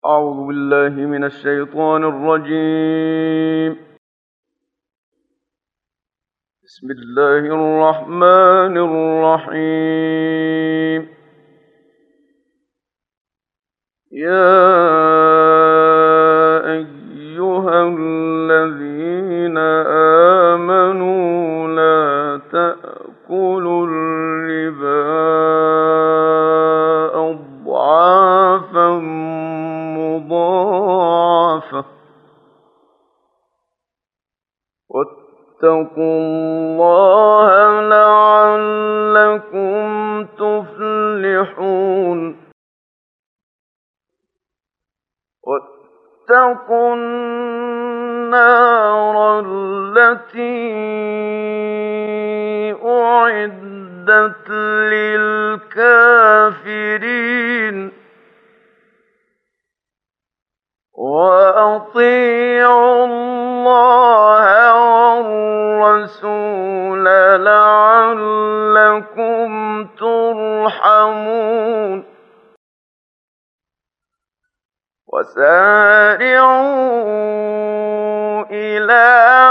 أعوذ بالله من الشيطان الرجيم. بسم الله الرحمن الرحيم. يا أيها الذين آمنوا لا تأكلوا الربا أضعافا مضاعفة واتقوا الله لعلكم تفلحون. واتقوا النار التي أعدت للكافرين. وأطيعوا الله والرسول لعلكم ترحمون. وسارعوا إلى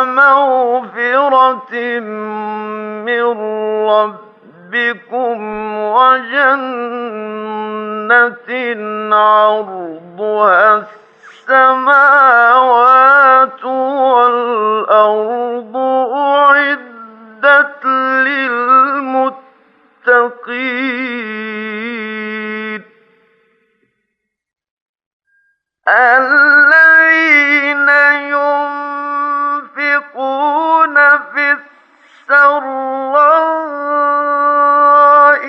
مغفرة من ربكم وجنة عرضها السماوات والأرض أعدت للمتقين الذين ينفقون في السراء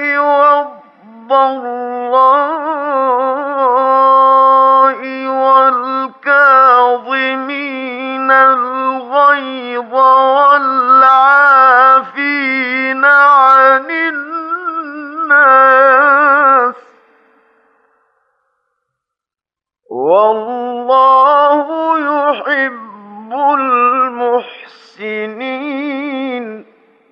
والضراء والكاظمين الغيظ والعافين عن الناس والله يحب المحسنين.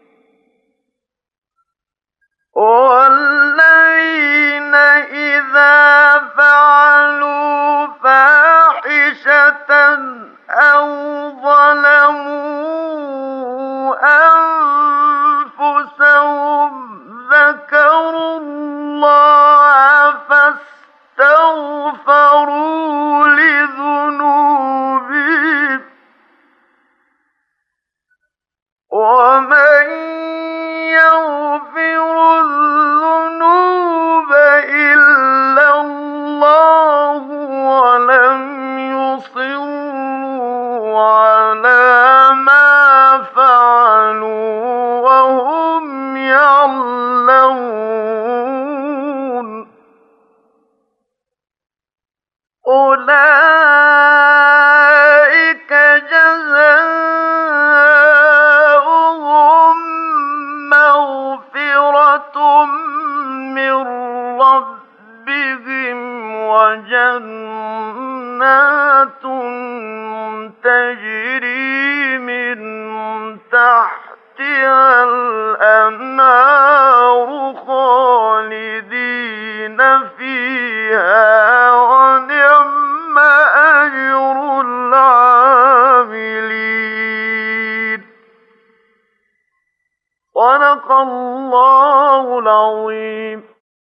والذين إذا فعلوا فاحشة أو ظلموا أنفسهم ذكروا الله فاستغفروا لذنوبهم ومن يغفر الذنوب إلا الله ولم يصروا على ما فعلوا وهم يعلمون أولئك جزاؤهم مغفرة من ربهم وجنات تجري من تحتها الأنهار خالدين فيها ونعم أجر العاملين. صدق الله العظيم.